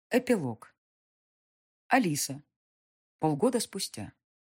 Эпилог. Алиса. Полгода спустя.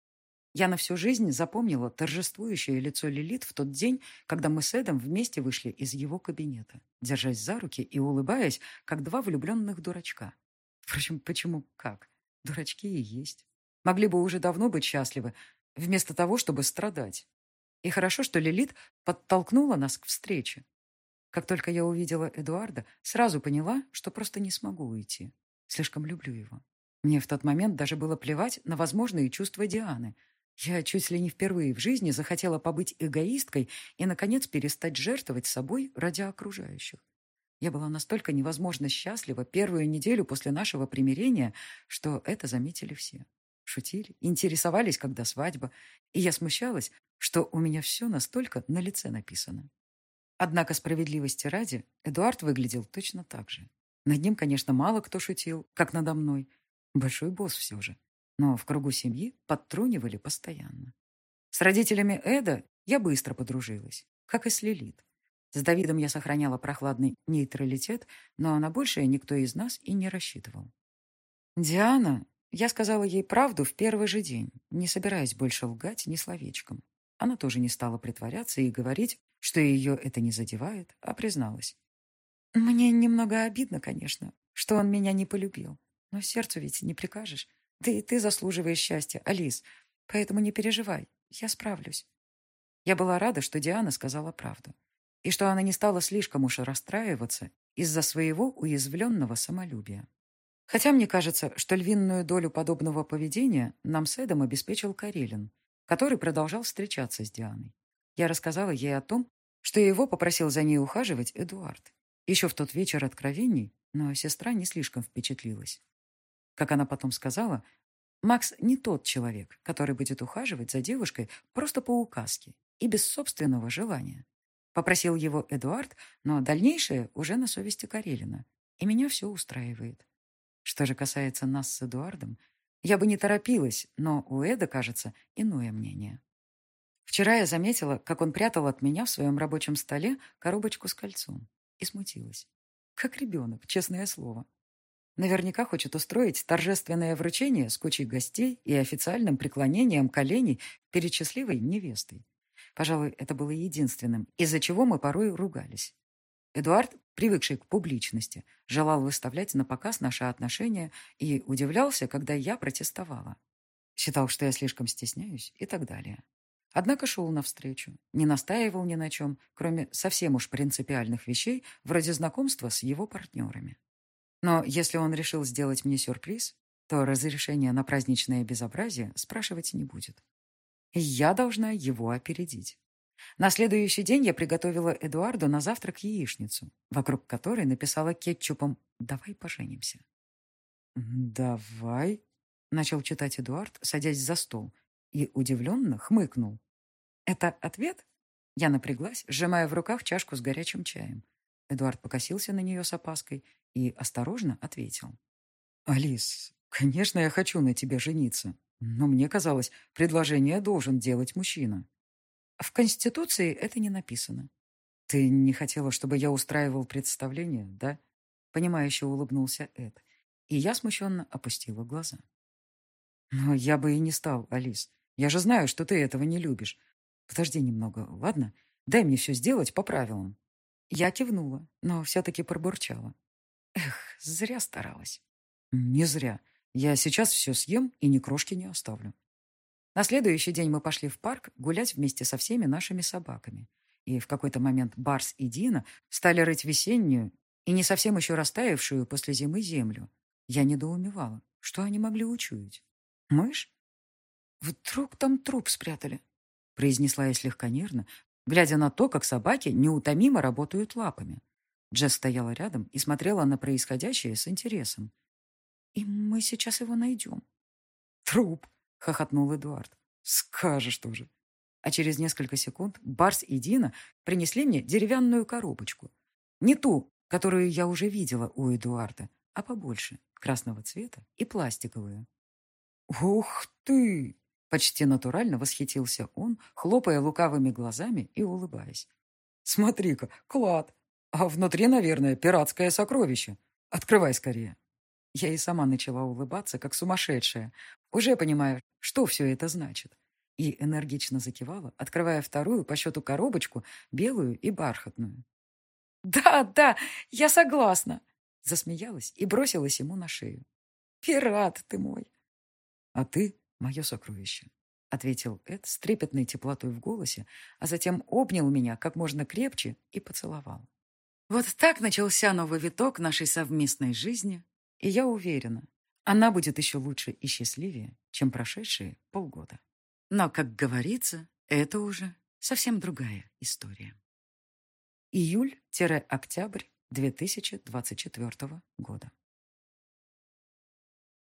Я на всю жизнь запомнила торжествующее лицо Лилит в тот день, когда мы с Эдом вместе вышли из его кабинета, держась за руки и улыбаясь, как два влюбленных дурачка. Впрочем, почему как? Дурачки и есть. Могли бы уже давно быть счастливы, вместо того, чтобы страдать. И хорошо, что Лилит подтолкнула нас к встрече. Как только я увидела Эдуарда, сразу поняла, что просто не смогу уйти. Слишком люблю его. Мне в тот момент даже было плевать на возможные чувства Дианы. Я чуть ли не впервые в жизни захотела побыть эгоисткой и, наконец, перестать жертвовать собой ради окружающих. Я была настолько невозможно счастлива первую неделю после нашего примирения, что это заметили все. Шутили, интересовались, когда свадьба, и я смущалась, что у меня все настолько на лице написано. Однако справедливости ради, Эдуард выглядел точно так же. Над ним, конечно, мало кто шутил, как надо мной. Большой босс все же. Но в кругу семьи подтрунивали постоянно. С родителями Эда я быстро подружилась, как и с Лилит. С Давидом я сохраняла прохладный нейтралитет, но на большее никто из нас и не рассчитывал. Диана, я сказала ей правду в первый же день, не собираясь больше лгать ни словечком. Она тоже не стала притворяться и говорить, что ее это не задевает, а призналась. Мне немного обидно, конечно, что он меня не полюбил. Но сердцу ведь не прикажешь. Да и ты заслуживаешь счастья, Алис. Поэтому не переживай, я справлюсь. Я была рада, что Диана сказала правду. И что она не стала слишком уж расстраиваться из-за своего уязвленного самолюбия. Хотя мне кажется, что львиную долю подобного поведения нам с Эдом обеспечил Карелин, который продолжал встречаться с Дианой. Я рассказала ей о том, что его попросил за ней ухаживать Эдуард. Еще в тот вечер откровений, но сестра не слишком впечатлилась. Как она потом сказала, Макс не тот человек, который будет ухаживать за девушкой просто по указке и без собственного желания. Попросил его Эдуард, но дальнейшее уже на совести Карелина, и меня все устраивает. Что же касается нас с Эдуардом, я бы не торопилась, но у Эда, кажется, иное мнение. Вчера я заметила, как он прятал от меня в своем рабочем столе коробочку с кольцом, и смутилась. Как ребенок, честное слово. Наверняка хочет устроить торжественное вручение с кучей гостей и официальным преклонением коленей перед счастливой невестой. Пожалуй, это было единственным, из-за чего мы порой ругались. Эдуард, привыкший к публичности, желал выставлять на показ наши отношения и удивлялся, когда я протестовала. Считал, что я слишком стесняюсь и так далее. Однако шел навстречу, не настаивал ни на чем, кроме совсем уж принципиальных вещей, вроде знакомства с его партнерами. Но если он решил сделать мне сюрприз, то разрешение на праздничное безобразие спрашивать не будет. И я должна его опередить. На следующий день я приготовила Эдуарду на завтрак яичницу, вокруг которой написала кетчупом «Давай поженимся». «Давай», — начал читать Эдуард, садясь за стол, и удивленно хмыкнул. «Это ответ?» Я напряглась, сжимая в руках чашку с горячим чаем. Эдуард покосился на нее с опаской и осторожно ответил. «Алис, конечно, я хочу на тебе жениться, но мне казалось, предложение должен делать мужчина». «В Конституции это не написано». «Ты не хотела, чтобы я устраивал представление, да?» Понимающе улыбнулся Эд, и я смущенно опустила глаза. «Но я бы и не стал, Алис. Я же знаю, что ты этого не любишь. Подожди немного, ладно? Дай мне все сделать по правилам». Я кивнула, но все-таки пробурчала. Эх, зря старалась. Не зря. Я сейчас все съем и ни крошки не оставлю. На следующий день мы пошли в парк гулять вместе со всеми нашими собаками. И в какой-то момент Барс и Дина стали рыть весеннюю и не совсем еще растаявшую после зимы землю. Я недоумевала, что они могли учуять. Мышь? Вдруг там труп спрятали? Произнесла я слегка нервно, глядя на то, как собаки неутомимо работают лапами. Джесс стояла рядом и смотрела на происходящее с интересом. «И мы сейчас его найдем». «Труп!» — хохотнул Эдуард. «Скажешь тоже». А через несколько секунд Барс и Дина принесли мне деревянную коробочку. Не ту, которую я уже видела у Эдуарда, а побольше, красного цвета и пластиковую. «Ух ты!» — почти натурально восхитился он, хлопая лукавыми глазами и улыбаясь. «Смотри-ка, клад! А внутри, наверное, пиратское сокровище. Открывай скорее». Я и сама начала улыбаться, как сумасшедшая, уже понимая, что все это значит. И энергично закивала, открывая вторую по счету коробочку, белую и бархатную. «Да, да, я согласна!» Засмеялась и бросилась ему на шею. «Пират ты мой!» «А ты мое сокровище», — ответил Эд с трепетной теплотой в голосе, а затем обнял меня как можно крепче и поцеловал. Вот так начался новый виток нашей совместной жизни, и я уверена, она будет еще лучше и счастливее, чем прошедшие полгода. Но, как говорится, это уже совсем другая история. Июль-октябрь 2024 года.